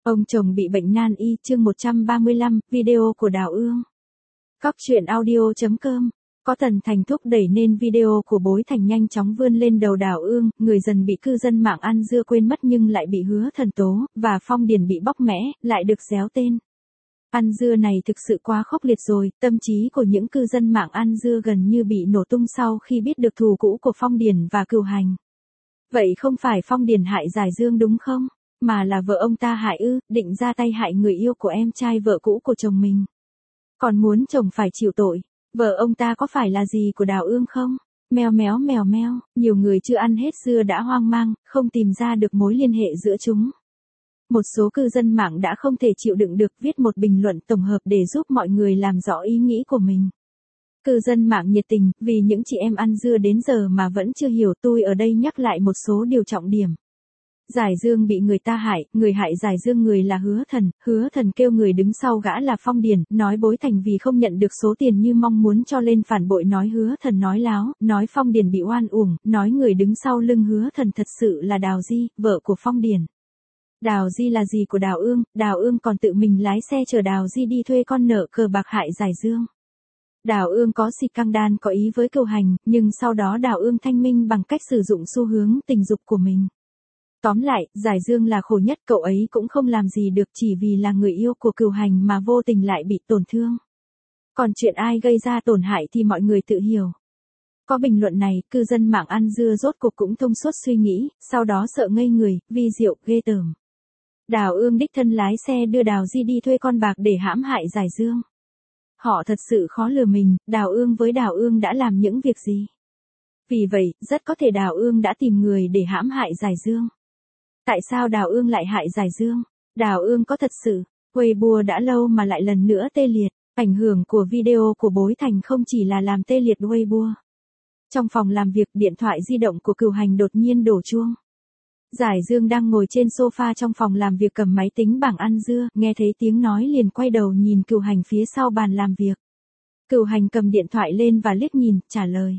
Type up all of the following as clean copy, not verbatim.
Ông chồng bị bệnh nan y, chương 135, video của Đào Ương. Cóc truyện audio.com. Có Tần Thành thúc đẩy nên video của Bối Thành nhanh chóng vươn lên đầu Đào Ương, người dần bị cư dân mạng ăn dưa quên mất nhưng lại bị Hứa Thần tố, và Phong Điền bị bóc mẽ, lại được réo tên. Ăn dưa này thực sự quá khốc liệt rồi, tâm trí của những cư dân mạng ăn dưa gần như bị nổ tung sau khi biết được thù cũ của Phong Điền và Cửu Hành. Vậy không phải Phong Điền hại Giải Dương đúng không? Mà là vợ ông ta hại ư, định ra tay hại người yêu của em trai vợ cũ của chồng mình. Còn muốn chồng phải chịu tội. Vợ ông ta có phải là gì của Đào Ương không? Mèo mèo, nhiều người chưa ăn hết dưa đã hoang mang, không tìm ra được mối liên hệ giữa chúng. Một số cư dân mạng đã không thể chịu đựng được viết một bình luận tổng hợp để giúp mọi người làm rõ ý nghĩ của mình. Cư dân mạng nhiệt tình, vì những chị em ăn dưa đến giờ mà vẫn chưa hiểu, tôi ở đây nhắc lại một số điều trọng điểm. Giải Dương bị người ta hại, người hại Giải Dương người là Hứa Thần kêu người đứng sau gã là Phong Điền, nói Bối Thành vì không nhận được số tiền như mong muốn cho lên phản bội, nói Hứa Thần nói láo, nói Phong Điền bị oan uổng, nói người đứng sau lưng Hứa Thần thật sự là Đào Di, vợ của Phong Điền. Đào Di là gì của Đào Ương còn tự mình lái xe chở Đào Di đi thuê con nợ cờ bạc hại Giải Dương. Đào Ương có xì căng đan có ý với Cửu Hành, nhưng sau đó Đào Ương thanh minh bằng cách sử dụng xu hướng tình dục của mình. Tóm lại, Giải Dương là khổ nhất, cậu ấy cũng không làm gì được chỉ vì là người yêu của Cửu Hành mà vô tình lại bị tổn thương. Còn chuyện ai gây ra tổn hại thì mọi người tự hiểu. Có bình luận này, cư dân mạng ăn dưa rốt cuộc cũng thông suốt suy nghĩ, sau đó sợ ngây người, vi diệu, ghê tởm. Đào Ương đích thân lái xe đưa Đào Di đi thuê con bạc để hãm hại Giải Dương. Họ thật sự khó lừa mình, Đào Ương với Đào Ương đã làm những việc gì? Vì vậy, rất có thể Đào Ương đã tìm người để hãm hại Giải Dương. Tại sao Đào Ương lại hại Giải Dương? Đào Ương có thật sự, Weibo đã lâu mà lại lần nữa tê liệt. Ảnh hưởng của video của Bối Thành không chỉ là làm tê liệt Weibo. Trong phòng làm việc, điện thoại di động của Cửu Hành đột nhiên đổ chuông. Giải Dương đang ngồi trên sofa trong phòng làm việc cầm máy tính bảng ăn dưa, nghe thấy tiếng nói liền quay đầu nhìn Cửu Hành phía sau bàn làm việc. Cửu Hành cầm điện thoại lên và liếc nhìn, trả lời.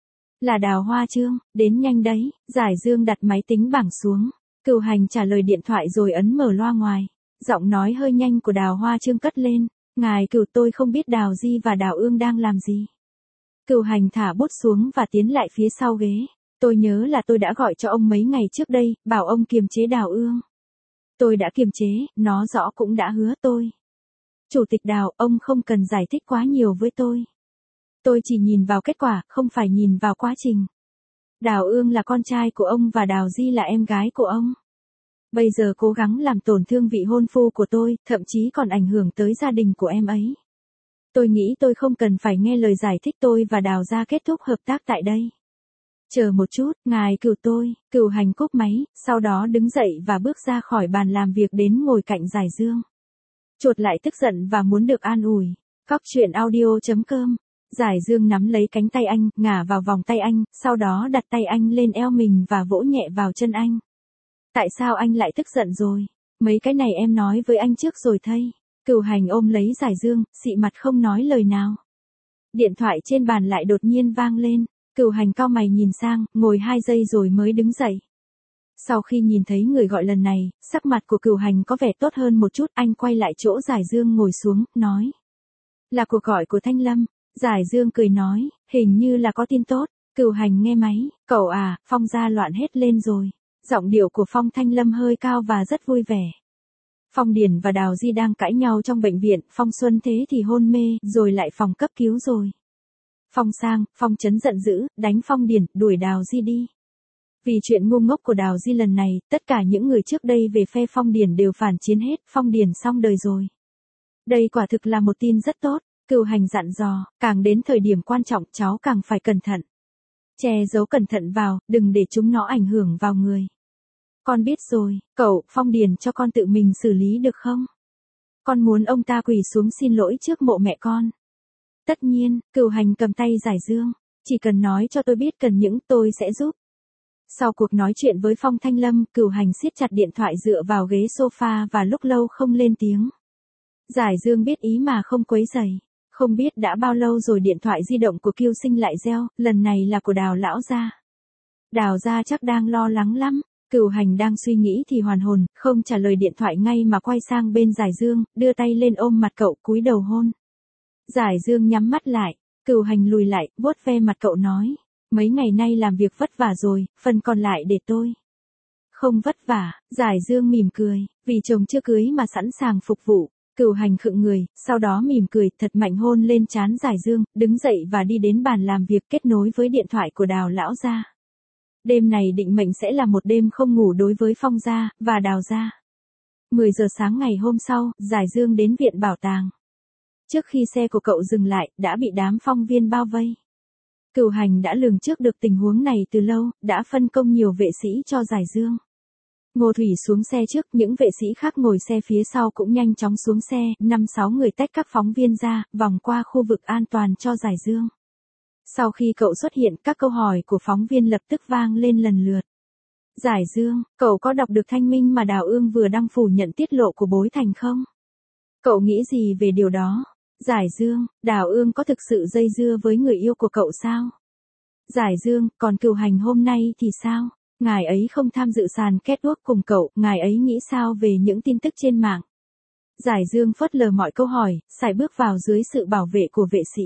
Là Đào Hoa Trương, đến nhanh đấy. Giải Dương đặt máy tính bảng xuống. Cửu Hành trả lời điện thoại rồi ấn mở loa ngoài. Giọng nói hơi nhanh của Đào Hoa Trương cất lên. Ngài Cửu, tôi không biết Đào Di và Đào Ương đang làm gì. Cửu Hành thả bút xuống và tiến lại phía sau ghế. Tôi nhớ là tôi đã gọi cho ông mấy ngày trước đây, bảo ông kiềm chế Đào Ương. Tôi đã kiềm chế, nó rõ cũng đã hứa tôi. Chủ tịch Đào, ông không cần giải thích quá nhiều với tôi. Tôi chỉ nhìn vào kết quả, không phải nhìn vào quá trình. Đào Ương là con trai của ông và Đào Di là em gái của ông. Bây giờ cố gắng làm tổn thương vị hôn phu của tôi, thậm chí còn ảnh hưởng tới gia đình của em ấy. Tôi nghĩ tôi không cần phải nghe lời giải thích, tôi và Đào gia kết thúc hợp tác tại đây. Chờ một chút, ngài Cửu tôi. Cửu Hành cúp máy, sau đó đứng dậy và bước ra khỏi bàn làm việc đến ngồi cạnh Giải Dương. Chuột lại tức giận và muốn được an ủi. Cóc truyện audio.com. Giải Dương nắm lấy cánh tay anh, ngả vào vòng tay anh, sau đó đặt tay anh lên eo mình và vỗ nhẹ vào chân anh. Tại sao anh lại tức giận rồi? Mấy cái này em nói với anh trước rồi thây. Cửu Hành ôm lấy Giải Dương, xị mặt không nói lời nào. Điện thoại trên bàn lại đột nhiên vang lên. Cửu Hành cau mày nhìn sang, ngồi 2 giây rồi mới đứng dậy. Sau khi nhìn thấy người gọi lần này, sắc mặt của Cửu Hành có vẻ tốt hơn một chút, anh quay lại chỗ Giải Dương ngồi xuống, nói. Là cuộc gọi của Thanh Lâm. Giải Dương cười nói, hình như là có tin tốt. Cửu Hành nghe máy, cậu à, Phong gia loạn hết lên rồi. Giọng điệu của Phong Thanh Lâm hơi cao và rất vui vẻ. Phong Điền và Đào Di đang cãi nhau trong bệnh viện, Phong Xuân Thế thì hôn mê, rồi lại phòng cấp cứu rồi. Phong Sang, Phong Chấn giận dữ, đánh Phong Điền, đuổi Đào Di đi. Vì chuyện ngu ngốc của Đào Di lần này, tất cả những người trước đây về phe Phong Điền đều phản chiến hết, Phong Điền xong đời rồi. Đây quả thực là một tin rất tốt. Cửu Hành dặn dò, càng đến thời điểm quan trọng cháu càng phải cẩn thận. Che giấu cẩn thận vào, đừng để chúng nó ảnh hưởng vào người. Con biết rồi, cậu, Phong Điền cho con tự mình xử lý được không? Con muốn ông ta quỳ xuống xin lỗi trước mộ mẹ con. Tất nhiên, Cửu Hành cầm tay Giải Dương. Chỉ cần nói cho tôi biết cần những, tôi sẽ giúp. Sau cuộc nói chuyện với Phong Thanh Lâm, Cửu Hành siết chặt điện thoại dựa vào ghế sofa và lúc lâu không lên tiếng. Giải Dương biết ý mà không quấy rầy. Không biết đã bao lâu rồi điện thoại di động của Kiêu Sinh lại reo, lần này là của Đào lão gia. Đào gia chắc đang lo lắng lắm. Cửu Hành đang suy nghĩ thì hoàn hồn, không trả lời điện thoại ngay mà quay sang bên Giải Dương, đưa tay lên ôm mặt cậu cúi đầu hôn. Giải Dương nhắm mắt lại, Cửu Hành lùi lại, vuốt ve mặt cậu nói. Mấy ngày nay làm việc vất vả rồi, phần còn lại để tôi. Không vất vả, Giải Dương mỉm cười, vì chồng chưa cưới mà sẵn sàng phục vụ. Cửu Hành khựng người, sau đó mỉm cười, thật mạnh hôn lên trán Giải Dương, đứng dậy và đi đến bàn làm việc kết nối với điện thoại của Đào lão gia. Đêm này định mệnh sẽ là một đêm không ngủ đối với Phong gia và Đào gia. 10 giờ sáng ngày hôm sau, Giải Dương đến viện bảo tàng. Trước khi xe của cậu dừng lại, đã bị đám phong viên bao vây. Cửu Hành đã lường trước được tình huống này từ lâu, đã phân công nhiều vệ sĩ cho Giải Dương. Ngô Thủy xuống xe trước, những vệ sĩ khác ngồi xe phía sau cũng nhanh chóng xuống xe, 5-6 người tách các phóng viên ra, vòng qua khu vực an toàn cho Giải Dương. Sau khi cậu xuất hiện, các câu hỏi của phóng viên lập tức vang lên lần lượt. Giải Dương, cậu có đọc được thanh minh mà Đào Ương vừa đăng phủ nhận tiết lộ của Bối Thành không? Cậu nghĩ gì về điều đó? Giải Dương, Đào Ương có thực sự dây dưa với người yêu của cậu sao? Giải Dương, còn Cửu Hành hôm nay thì sao? Ngài ấy không tham dự sàn catwalk cùng cậu, ngài ấy nghĩ sao về những tin tức trên mạng? Giải Dương phớt lờ mọi câu hỏi, sải bước vào dưới sự bảo vệ của vệ sĩ.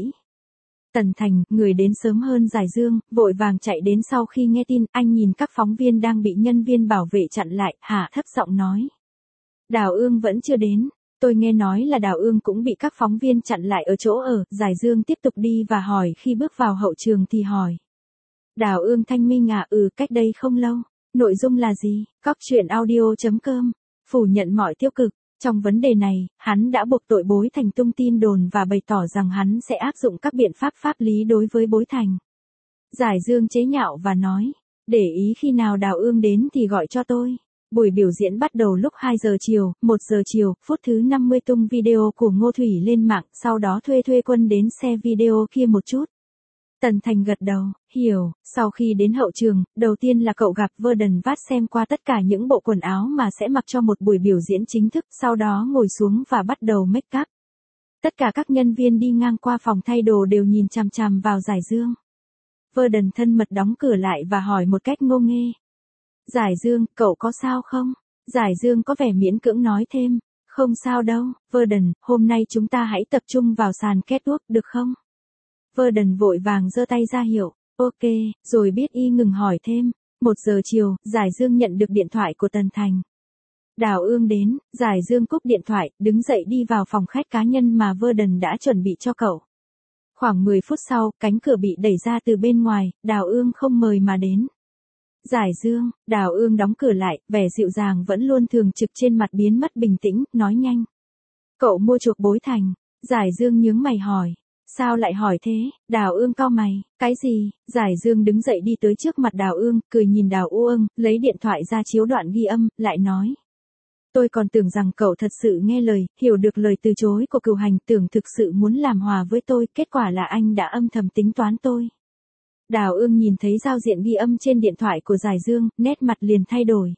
Tần Thành, người đến sớm hơn Giải Dương, vội vàng chạy đến sau khi nghe tin, anh nhìn các phóng viên đang bị nhân viên bảo vệ chặn lại, hạ thấp giọng nói. Đào Ương vẫn chưa đến, tôi nghe nói là Đào Ương cũng bị các phóng viên chặn lại ở chỗ ở, Giải Dương tiếp tục đi và hỏi khi bước vào hậu trường thì hỏi. Đào Ương thanh minh à? Cách đây không lâu. Nội dung là gì? Cóc truyện audio.com. Phủ nhận mọi tiêu cực. Trong vấn đề này, hắn đã buộc tội Bối Thành tung tin đồn và bày tỏ rằng hắn sẽ áp dụng các biện pháp pháp lý đối với Bối Thành. Giải Dương chế nhạo và nói, để ý khi nào Đào Ương đến thì gọi cho tôi. Buổi biểu diễn bắt đầu lúc 2 giờ chiều, 1 giờ chiều, phút thứ 50 tung video của Ngô Thủy lên mạng, sau đó thuê quân đến xe video kia một chút. Tần Thành gật đầu, hiểu, sau khi đến hậu trường, đầu tiên là cậu gặp Verden Vát xem qua tất cả những bộ quần áo mà sẽ mặc cho một buổi biểu diễn chính thức, sau đó ngồi xuống và bắt đầu make up. Tất cả các nhân viên đi ngang qua phòng thay đồ đều nhìn chằm chằm vào Giải Dương. Verden thân mật đóng cửa lại và hỏi một cách ngô nghê. Giải Dương, cậu có sao không? Giải Dương có vẻ miễn cưỡng nói thêm, không sao đâu, Verden, hôm nay chúng ta hãy tập trung vào sàn catwalk được không? Verden vội vàng giơ tay ra hiệu, ok, rồi biết y ngừng hỏi thêm. 1 giờ chiều, Giải Dương nhận được điện thoại của Tần Thành. Đào Ương đến, Giải Dương cúp điện thoại, đứng dậy đi vào phòng khách cá nhân mà Verden đã chuẩn bị cho cậu. Khoảng 10 phút sau, cánh cửa bị đẩy ra từ bên ngoài, Đào Ương không mời mà đến. Giải Dương, Đào Ương đóng cửa lại, vẻ dịu dàng vẫn luôn thường trực trên mặt biến mất bình tĩnh, nói nhanh. Cậu mua chuộc Bối Thành. Giải Dương nhướng mày hỏi. Sao lại hỏi thế? Đào Ương cau mày, cái gì? Giải Dương đứng dậy đi tới trước mặt Đào Ương, cười nhìn Đào Ương, lấy điện thoại ra chiếu đoạn ghi âm, lại nói. Tôi còn tưởng rằng cậu thật sự nghe lời, hiểu được lời từ chối của Cửu Hành, tưởng thực sự muốn làm hòa với tôi, kết quả là anh đã âm thầm tính toán tôi. Đào Ương nhìn thấy giao diện ghi âm trên điện thoại của Giải Dương, nét mặt liền thay đổi.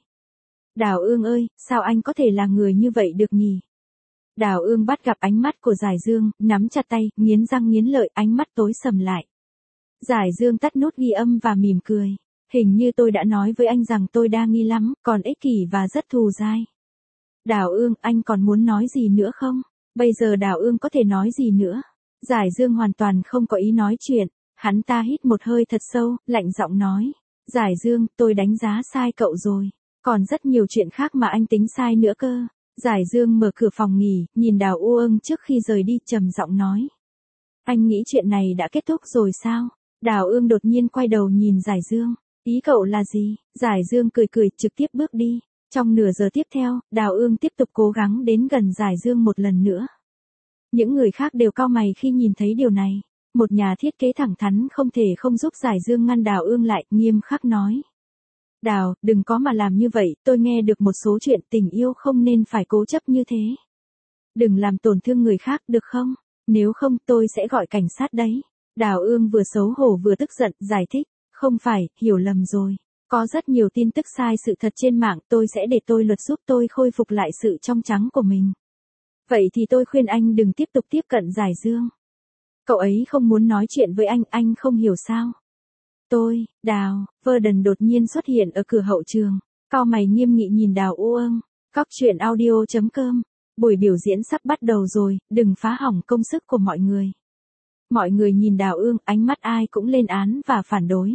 Đào Ương ơi, sao anh có thể là người như vậy được nhỉ? Đào Ương bắt gặp ánh mắt của Giải Dương, nắm chặt tay, nghiến răng nghiến lợi, ánh mắt tối sầm lại. Giải Dương tắt nút ghi âm và mỉm cười. Hình như tôi đã nói với anh rằng tôi đa nghi lắm, còn ích kỷ và rất thù dai. Đào Ương, anh còn muốn nói gì nữa không? Bây giờ Đào Ương có thể nói gì nữa? Giải Dương hoàn toàn không có ý nói chuyện. Hắn ta hít một hơi thật sâu, lạnh giọng nói. Giải Dương, tôi đánh giá sai cậu rồi. Còn rất nhiều chuyện khác mà anh tính sai nữa cơ. Giải Dương mở cửa phòng nghỉ, nhìn Đào Ương trước khi rời đi, trầm giọng nói. Anh nghĩ chuyện này đã kết thúc rồi sao? Đào Ương đột nhiên quay đầu nhìn Giải Dương. Ý cậu là gì? Giải Dương cười cười, trực tiếp bước đi. Trong nửa giờ tiếp theo, Đào Ương tiếp tục cố gắng đến gần Giải Dương một lần nữa. Những người khác đều cau mày khi nhìn thấy điều này. Một nhà thiết kế thẳng thắn không thể không giúp Giải Dương ngăn Đào Ương lại, nghiêm khắc nói. Đào, đừng có mà làm như vậy, tôi nghe được một số chuyện tình yêu không nên phải cố chấp như thế. Đừng làm tổn thương người khác được không? Nếu không tôi sẽ gọi cảnh sát đấy. Đào Ương vừa xấu hổ vừa tức giận, giải thích. Không phải, hiểu lầm rồi. Có rất nhiều tin tức sai sự thật trên mạng, tôi sẽ để tôi luật giúp tôi khôi phục lại sự trong trắng của mình. Vậy thì tôi khuyên anh đừng tiếp tục tiếp cận Giải Dương. Cậu ấy không muốn nói chuyện với anh không hiểu sao? Đào, Verden đột nhiên xuất hiện ở cửa hậu trường. Cau mày nghiêm nghị nhìn Đào Uông. Cóc truyện audio.com. Buổi biểu diễn sắp bắt đầu rồi, đừng phá hỏng công sức của mọi người. Mọi người nhìn Đào Ương, ánh mắt ai cũng lên án và phản đối.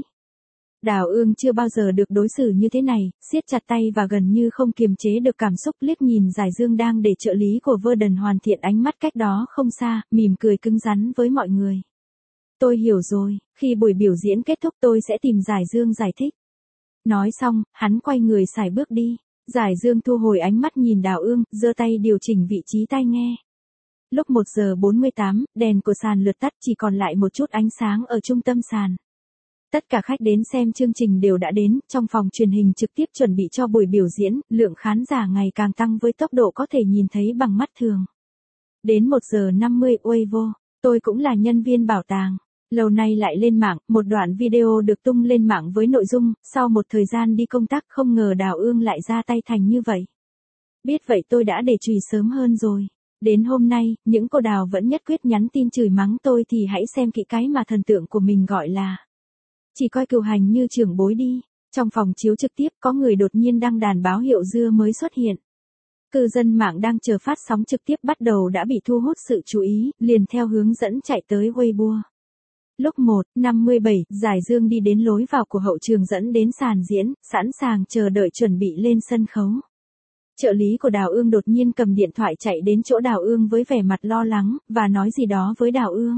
Đào Ương chưa bao giờ được đối xử như thế này, siết chặt tay và gần như không kiềm chế được cảm xúc liếc nhìn Giải Dương đang để trợ lý của Verden hoàn thiện ánh mắt cách đó không xa, mỉm cười cứng rắn với mọi người. Tôi hiểu rồi, khi buổi biểu diễn kết thúc tôi sẽ tìm Giải Dương giải thích. Nói xong, hắn quay người sải bước đi. Giải Dương thu hồi ánh mắt nhìn Đào Ương, giơ tay điều chỉnh vị trí tai nghe. Lúc 1 giờ 48, đèn của sàn lượt tắt, chỉ còn lại một chút ánh sáng ở trung tâm sàn. Tất cả khách đến xem chương trình đều đã đến, trong phòng truyền hình trực tiếp chuẩn bị cho buổi biểu diễn, lượng khán giả ngày càng tăng với tốc độ có thể nhìn thấy bằng mắt thường. Đến 1 giờ 50 Weibo, tôi cũng là nhân viên bảo tàng. Lâu nay lại lên mạng, một đoạn video được tung lên mạng với nội dung, sau một thời gian đi công tác không ngờ Đào Ương lại ra tay thành như vậy. Biết vậy tôi đã để chùi sớm hơn rồi. Đến hôm nay, những cô Đào vẫn nhất quyết nhắn tin chửi mắng tôi thì hãy xem kỹ cái mà thần tượng của mình gọi là. Chỉ coi Cửu Hành như trưởng bối đi. Trong phòng chiếu trực tiếp có người đột nhiên đăng đàn báo hiệu dưa mới xuất hiện. Cư dân mạng đang chờ phát sóng trực tiếp bắt đầu đã bị thu hút sự chú ý, liền theo hướng dẫn chạy tới Weibo. Lúc 1:57, Giải Dương đi đến lối vào của hậu trường dẫn đến sàn diễn, sẵn sàng chờ đợi chuẩn bị lên sân khấu. Trợ lý của Đào Ương đột nhiên cầm điện thoại chạy đến chỗ Đào Ương với vẻ mặt lo lắng, và nói gì đó với Đào Ương.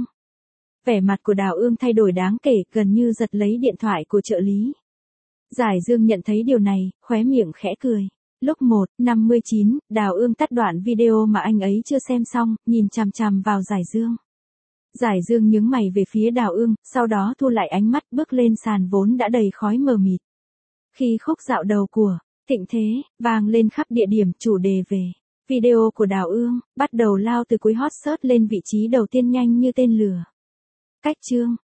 Vẻ mặt của Đào Ương thay đổi đáng kể, gần như giật lấy điện thoại của trợ lý. Giải Dương nhận thấy điều này, khóe miệng khẽ cười. Lúc 1:59, Đào Ương tắt đoạn video mà anh ấy chưa xem xong, nhìn chằm chằm vào Giải Dương. Giải Dương nhướng mày về phía Đào Ương, sau đó thu lại ánh mắt bước lên sàn vốn đã đầy khói mờ mịt. Khi khúc dạo đầu của Thịnh Thế vang lên khắp địa điểm chủ đề về video của Đào Ương, bắt đầu lao từ cuối hot search lên vị trí đầu tiên nhanh như tên lửa. Cách chương